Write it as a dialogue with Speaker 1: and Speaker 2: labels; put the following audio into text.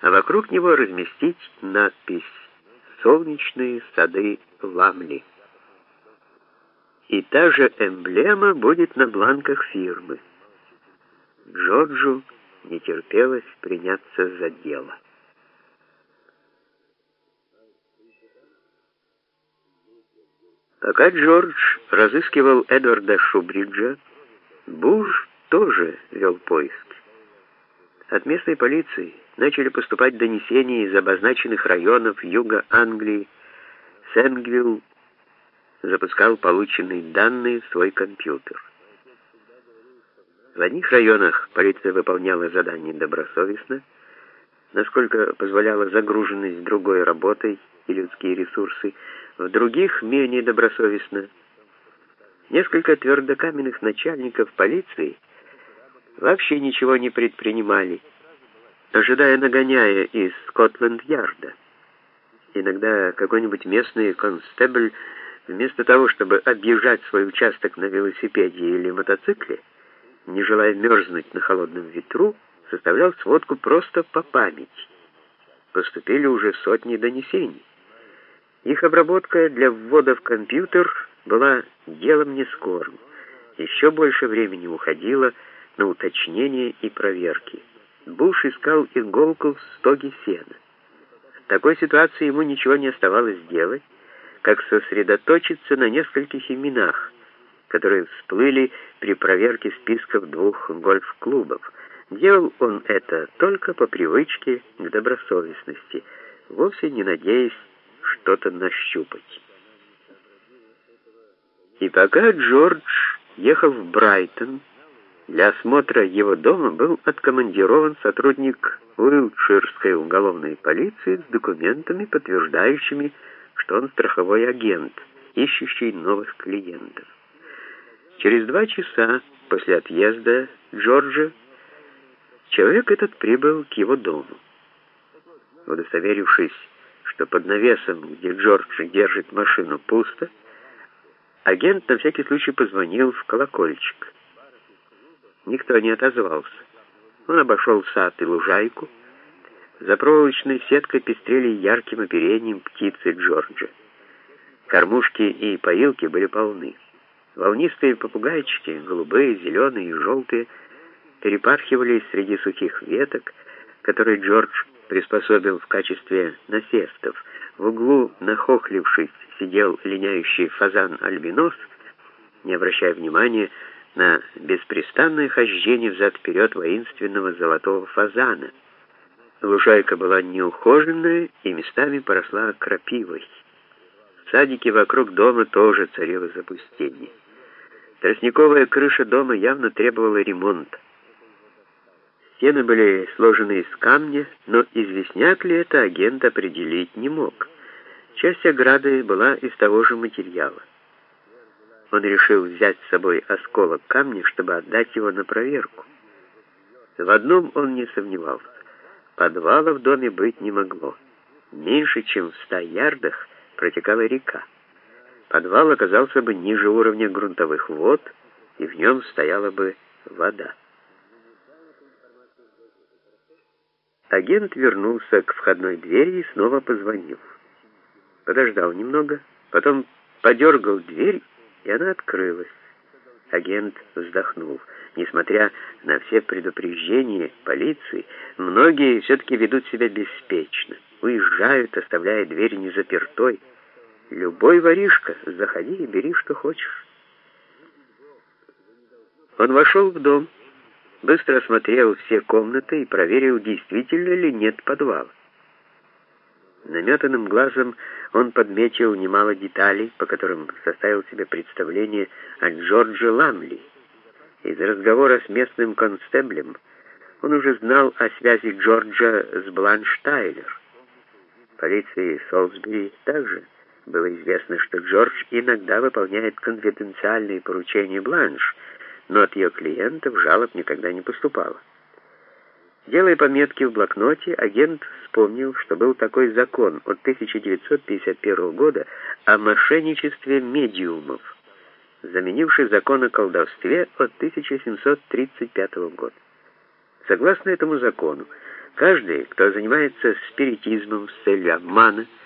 Speaker 1: а вокруг него разместить надпись «Солнечные сады Ламли». И та же эмблема будет на бланках фирмы. Джорджу не терпелось приняться за дело. Пока Джордж разыскивал Эдварда Шубриджа, Буш тоже вел поиски. От местной полиции начали поступать донесения из обозначенных районов юга Англии. Сэнгвилл запускал полученные данные в свой компьютер. В одних районах полиция выполняла задания добросовестно, насколько позволяла загруженность другой работой и людские ресурсы, в других менее добросовестно. Несколько твердокаменных начальников полиции вообще ничего не предпринимали, ожидая нагоняя из Скотланд-Ярда. Иногда какой-нибудь местный констебль, вместо того, чтобы объезжать свой участок на велосипеде или мотоцикле, не желая мерзнуть на холодном ветру, составлял сводку просто по памяти. Поступили уже сотни донесений. Их обработка для ввода в компьютер была делом нескорым. Еще больше времени уходило на уточнение и проверки. Буш искал иголку в стоге сена. В такой ситуации ему ничего не оставалось делать, как сосредоточиться на нескольких именах, которые всплыли при проверке списков 2 гольф-клубов. Делал он это только по привычке к добросовестности, вовсе не надеясь что-то нащупать. И пока Джордж ехал в Брайтон, для осмотра его дома был откомандирован сотрудник Уилтширской уголовной полиции с документами, подтверждающими, что он страховой агент, ищущий новых клиентов. Через 2 часа после отъезда Джорджа человек этот прибыл к его дому. Удостоверившись, что под навесом, где Джордж держит машину, пусто, агент на всякий случай позвонил в колокольчик. Никто не отозвался. Он обошел сад и лужайку. За проволочной сеткой пестрели ярким оперением птицы Джорджа. Кормушки и поилки были полны. Волнистые попугайчики, голубые, зеленые и желтые, перепархивали среди сухих веток, которые Джордж приспособил в качестве насестов. В углу, нахохлившись, сидел линяющий фазан-альбинос, не обращая внимания на беспрестанное хождение взад-вперед воинственного золотого фазана. Лужайка была неухоженная и местами поросла крапивой. В садике вокруг дома тоже царило запустение. Тростниковая крыша дома явно требовала ремонта. Стены были сложены из камня, но известняк ли это агент определить не мог. Часть ограды была из того же материала. Он решил взять с собой осколок камня, чтобы отдать его на проверку. В одном он не сомневался. Подвала в доме быть не могло. Меньше чем в 100 ярдах протекала река. Подвал оказался бы ниже уровня грунтовых вод, и в нем стояла бы вода. Агент вернулся к входной двери и снова позвонил. Подождал немного, потом подергал дверь, и она открылась. Агент вздохнул. Несмотря на все предупреждения полиции, многие все-таки ведут себя беспечно. Уезжают, оставляя дверь незапертой. Любой воришка, заходи и бери, что хочешь. Он вошел в дом, быстро осмотрел все комнаты и проверил, действительно ли нет подвала. Наметанным глазом он подметил немало деталей, по которым составил себе представление о Джордже Ламли. Из разговора с местным констеблем он уже знал о связи Джорджа с Бланш Тайлер. Полиции Солсбери также было известно, что Джордж иногда выполняет конфиденциальные поручения Бланш, но от ее клиентов жалоб никогда не поступало. Делая пометки в блокноте, агент вспомнил, что был такой закон от 1951 года о мошенничестве медиумов, заменивший закон о колдовстве от 1735 года. Согласно этому закону, Каждый, кто занимается спиритизмом с целью обмана,